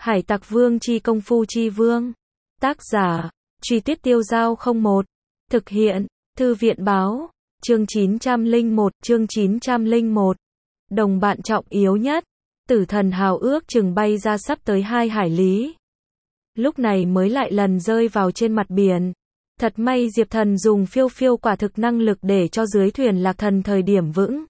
Hải Tặc Vương chi công phu chi vương. Tác giả, Truy Tuyết Tiêu Dao 01. Thực hiện, Thư viện báo. Chương 901, chương 901. Đồng bạn trọng yếu nhất. Tử thần hào ước chừng bay ra sắp tới 2 hải lý. Lúc này mới lại lần rơi vào trên mặt biển. Thật may Diệp Thần dùng phiêu phiêu quả thực năng lực để cho dưới thuyền Lạc Thần thời điểm vững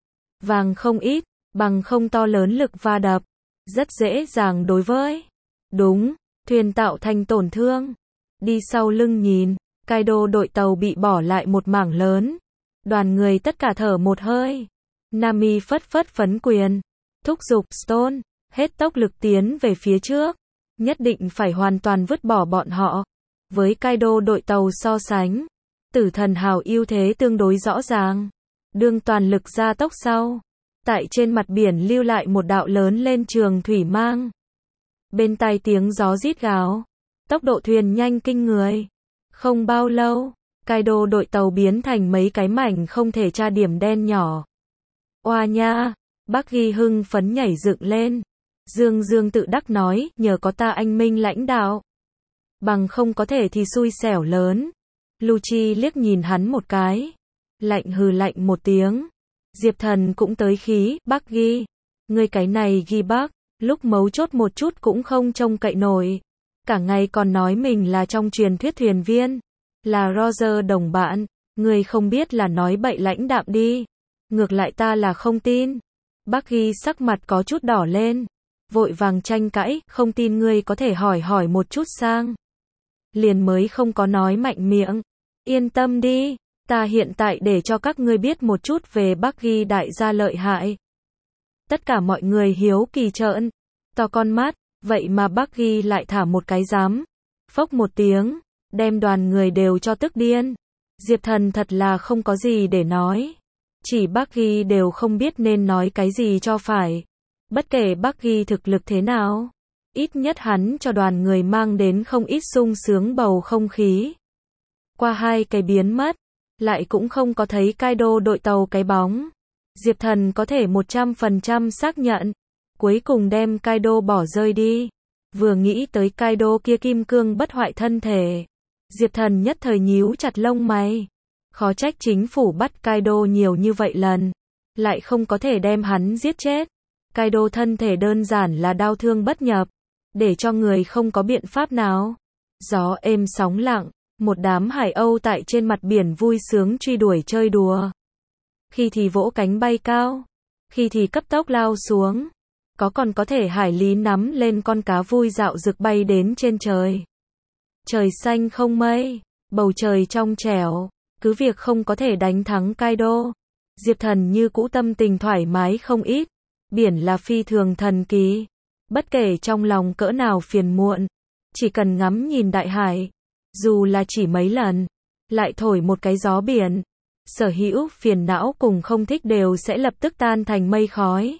vàng không ít, bằng không to lớn lực va đập. Rất dễ dàng đối với. Đúng, thuyền tạo thành tổn thương. Đi sau lưng nhìn, Kaido đội tàu bị bỏ lại một mảng lớn. Đoàn người tất cả thở một hơi. Nami phất phất phấn quyền. Thúc giục Stone, hết tốc lực tiến về phía trước. Nhất định phải hoàn toàn vứt bỏ bọn họ. Với Kaido đội tàu so sánh, tử thần hào ưu thế tương đối rõ ràng. Đương toàn lực ra tốc sau. Tại trên mặt biển lưu lại một đạo lớn lên trường thủy mang. Bên tai tiếng gió rít gào. Tốc độ thuyền nhanh kinh người. Không bao lâu, Kaido đội tàu biến thành mấy cái mảnh không thể tra điểm đen nhỏ. Oa nha, Buggy hưng phấn nhảy dựng lên. Dương Dương tự đắc nói, nhờ có ta anh minh lãnh đạo. Bằng không có thể thì xui xẻo lớn. Lucci liếc nhìn hắn một cái. Lạnh hừ lạnh một tiếng. Diệp Thần cũng tới khí, Buggy. Ngươi cái này ghi bác, lúc mấu chốt một chút cũng không trông cậy nổi. Cả ngày còn nói mình là trong truyền thuyết thuyền viên. Là Roger đồng bạn, ngươi không biết là nói bậy lãnh đạm đi. Ngược lại ta là không tin. Buggy sắc mặt có chút đỏ lên. Vội vàng tranh cãi, không tin ngươi có thể hỏi một chút sang. Liền mới không có nói mạnh miệng. Yên tâm đi, ta hiện tại để cho các ngươi biết một chút về Buggy đại gia lợi hại. Tất cả mọi người hiếu kỳ trợn to con mắt, vậy mà Buggy lại thả một cái giám. Phốc một tiếng, đem đoàn người đều cho tức điên. Diệp Thần thật là không có gì để nói. Chỉ Buggy đều không biết nên nói cái gì cho phải. Bất kể Buggy thực lực thế nào, ít nhất hắn cho đoàn người mang đến không ít sung sướng bầu không khí. Qua 2 cái biến mất, lại cũng không có thấy Kaido đội tàu cái bóng. Diệp Thần có thể 100% xác nhận. Cuối cùng đem Kaido bỏ rơi đi. Vừa nghĩ tới Kaido kia kim cương bất hoại thân thể, Diệp Thần nhất thời nhíu chặt lông mày. Khó trách chính phủ bắt Kaido nhiều như vậy lần, lại không có thể đem hắn giết chết. Kaido thân thể đơn giản là đau thương bất nhập, để cho người không có biện pháp nào. Gió êm sóng lặng, một đám hải âu tại trên mặt biển vui sướng truy đuổi chơi đùa. Khi thì vỗ cánh bay cao, khi thì cấp tốc lao xuống. Còn có thể hải lý nắm lên con cá vui dạo rực bay đến trên trời. Trời xanh không mây, bầu trời trong trẻo, cứ việc không có thể đánh thắng Kaido. Diệp Thần như cũ tâm tình thoải mái không ít. Biển là phi thường thần kỳ. Bất kể trong lòng cỡ nào phiền muộn, chỉ cần ngắm nhìn đại hải, dù là chỉ mấy lần, lại thổi một cái gió biển, sở hữu phiền não cùng không thích đều sẽ lập tức tan thành mây khói.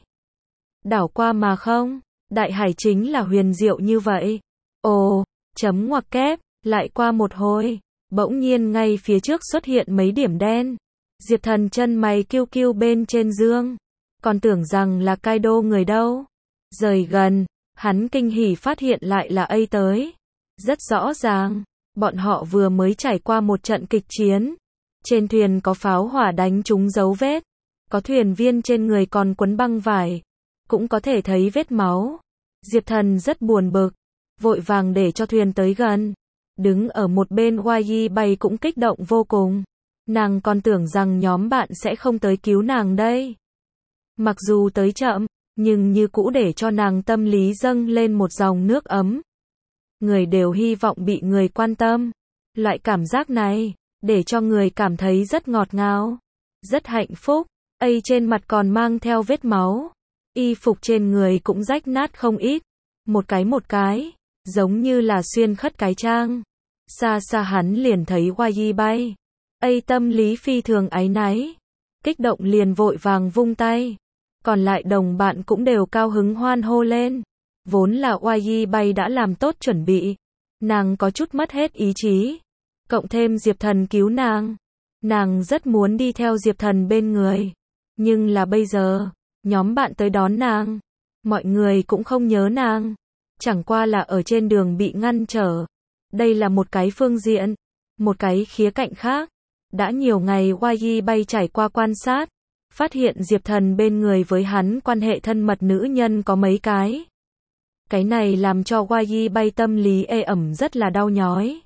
Đảo qua mà không, đại hải chính là huyền diệu như vậy. Ồ, chấm ngoặc kép, lại qua một hồi, bỗng nhiên ngay phía trước xuất hiện mấy điểm đen. Diệp Thần chân mày kiêu kiêu bên trên dương. Còn tưởng rằng là Kaido người đâu. Rời gần, hắn kinh hỉ phát hiện lại là A tới. Rất rõ ràng, bọn họ vừa mới trải qua một trận kịch chiến. Trên thuyền có pháo hỏa đánh trúng dấu vết. Có thuyền viên trên người còn quấn băng vải. Cũng có thể thấy vết máu. Diệp Thần rất buồn bực. Vội vàng để cho thuyền tới gần. Đứng ở một bên Wayi bay cũng kích động vô cùng. Nàng còn tưởng rằng nhóm bạn sẽ không tới cứu nàng đây. Mặc dù tới chậm, nhưng như cũ để cho nàng tâm lý dâng lên một dòng nước ấm. Người đều hy vọng bị người quan tâm. Loại cảm giác này, để cho người cảm thấy rất ngọt ngào, rất hạnh phúc. A trên mặt còn mang theo vết máu. Y phục trên người cũng rách nát không ít. Một cái, giống như là xuyên khất cái trang. Xa xa hắn liền thấy Wayi bay. A tâm lý phi thường áy náy. Kích động liền vội vàng vung tay. Còn lại đồng bạn cũng đều cao hứng hoan hô lên. Vốn là Wayi bay đã làm tốt chuẩn bị. Nàng có chút mất hết ý chí. Cộng thêm Diệp Thần cứu nàng. Nàng rất muốn đi theo Diệp Thần bên người. Nhưng là bây giờ, nhóm bạn tới đón nàng. Mọi người cũng không nhớ nàng. chẳng qua là ở trên đường bị ngăn trở. Đây là một cái phương diện. Một cái khía cạnh khác, đã nhiều ngày YG bay trải qua quan sát, phát hiện Diệp Thần bên người với hắn quan hệ thân mật nữ nhân có mấy cái. Cái này làm cho YG bay tâm lý ê ẩm rất là đau nhói.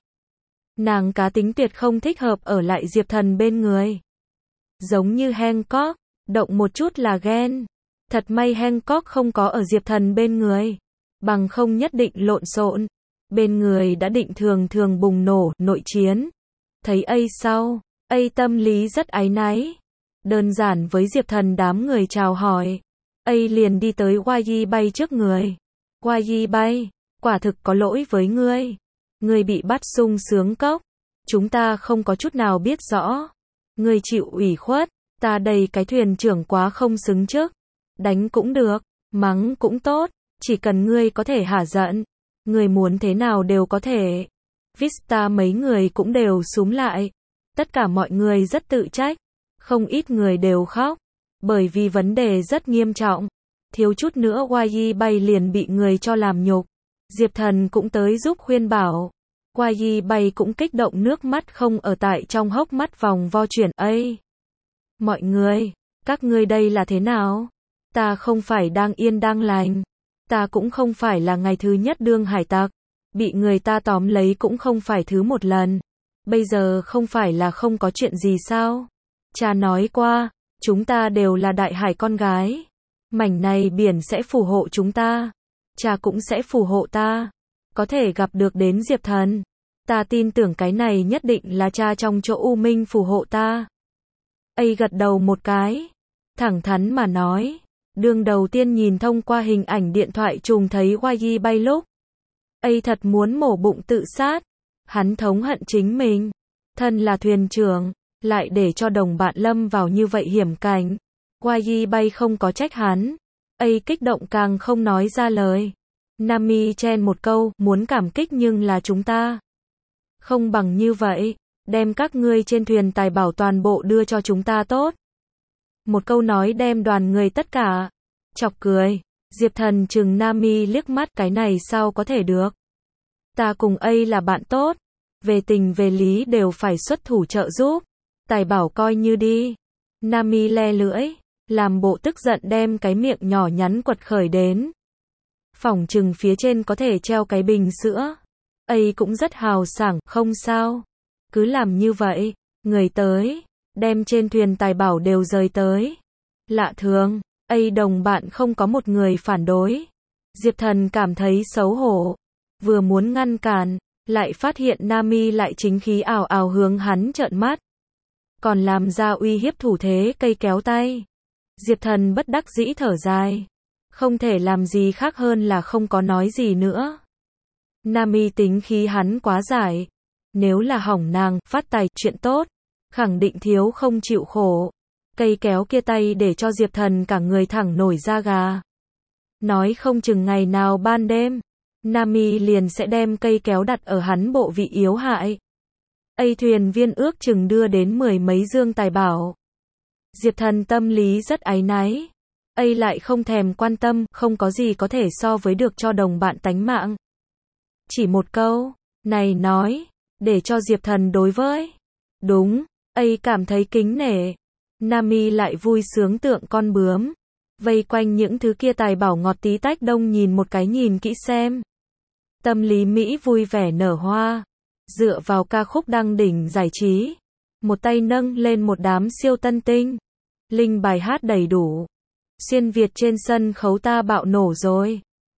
Nàng cá tính tuyệt không thích hợp ở lại Diệp Thần bên người. Giống như Hancock, động một chút là ghen. Thật may Hancock không có ở Diệp Thần bên người, bằng không nhất định lộn xộn. Bên người đã định thường thường bùng nổ, nội chiến. Thấy A sau, A tâm lý rất áy náy. Đơn giản với Diệp Thần đám người chào hỏi. A liền đi tới YG bay trước người. YG bay, quả thực có lỗi với ngươi. Ngươi bị bắt sung sướng cốc. Chúng ta không có chút nào biết rõ. Ngươi chịu ủy khuất, ta đây cái thuyền trưởng quá không xứng trước. Đánh cũng được, mắng cũng tốt, chỉ cần ngươi có thể hả giận. Người muốn thế nào đều có thể. Vista mấy người cũng đều xúm lại. Tất cả mọi người rất tự trách. Không ít người đều khóc. Bởi vì vấn đề rất nghiêm trọng. Thiếu chút nữa YG bay liền bị người cho làm nhục. Diệp Thần cũng tới giúp khuyên bảo. YG bay cũng kích động nước mắt không ở tại trong hốc mắt vòng vo chuyển. Ây! Mọi người, các ngươi đây là thế nào? Ta không phải đang yên đang lành. Ta cũng không phải là ngày thứ nhất đương hải tặc. Bị người ta tóm lấy cũng không phải thứ một lần. Bây giờ không phải là không có chuyện gì sao? Cha nói qua, chúng ta đều là đại hải con gái. Mảnh này biển sẽ phù hộ chúng ta. Cha cũng sẽ phù hộ ta. Có thể gặp được đến Diệp Thần. Ta tin tưởng cái này nhất định là cha trong chỗ U Minh phù hộ ta. A gật đầu một cái. Thẳng thắn mà nói. Đường đầu tiên nhìn thông qua hình ảnh điện thoại trùng thấy YG bay lúc. A thật muốn mổ bụng tự sát. Hắn thống hận chính mình. Thân là thuyền trưởng, lại để cho đồng bạn lâm vào như vậy hiểm cảnh. YG bay không có trách hắn. A kích động càng không nói ra lời. Nami chen một câu, muốn cảm kích nhưng là chúng ta. Không bằng như vậy, đem các ngươi trên thuyền tài bảo toàn bộ đưa cho chúng ta tốt. Một câu nói đem đoàn người tất cả chọc cười. Diệp Thần trừng Nami liếc mắt, cái này sao có thể được. Ta cùng A là bạn tốt. Về tình về lý đều phải xuất thủ trợ giúp. Tài bảo coi như đi. Nami le lưỡi. Làm bộ tức giận đem cái miệng nhỏ nhắn quật khởi đến. Phỏng chừng phía trên có thể treo cái bình sữa. A cũng rất hào sảng, không sao. Cứ làm như vậy. Người tới. Đem trên thuyền tài bảo đều rời tới. Lạ thường. A đồng bạn không có một người phản đối. Diệp Thần cảm thấy xấu hổ. Vừa muốn ngăn cản. Lại phát hiện Nami lại chính khí ào ào hướng hắn trợn mắt. Còn làm ra uy hiếp thủ thế cây kéo tay. Diệp Thần bất đắc dĩ thở dài. Không thể làm gì khác hơn là không có nói gì nữa. Nami tính khí hắn quá giải. Nếu là hỏng nàng, phát tài, chuyện tốt. Khẳng định thiếu không chịu khổ. Cây kéo kia tay để cho Diệp Thần cả người thẳng nổi da gà. Nói không chừng ngày nào ban đêm. Nami liền sẽ đem cây kéo đặt ở hắn bộ vị yếu hại. A thuyền viên ước chừng đưa đến 10 mấy dương tài bảo. Diệp Thần tâm lý rất áy náy. A lại không thèm quan tâm, không có gì có thể so với được cho đồng bạn tánh mạng. Chỉ một câu, này nói, để cho Diệp Thần đối với. Đúng, A cảm thấy kính nể. Nami lại vui sướng tượng con bướm. Vây quanh những thứ kia tài bảo ngọt tí tách đông nhìn một cái nhìn kỹ xem. Tâm lý Mỹ vui vẻ nở hoa. Dựa vào ca khúc đăng đỉnh giải trí. Một tay nâng lên một đám siêu tân tinh. Linh bài hát đầy đủ. Xuyên Việt trên sân khấu ta bạo nổ rồi.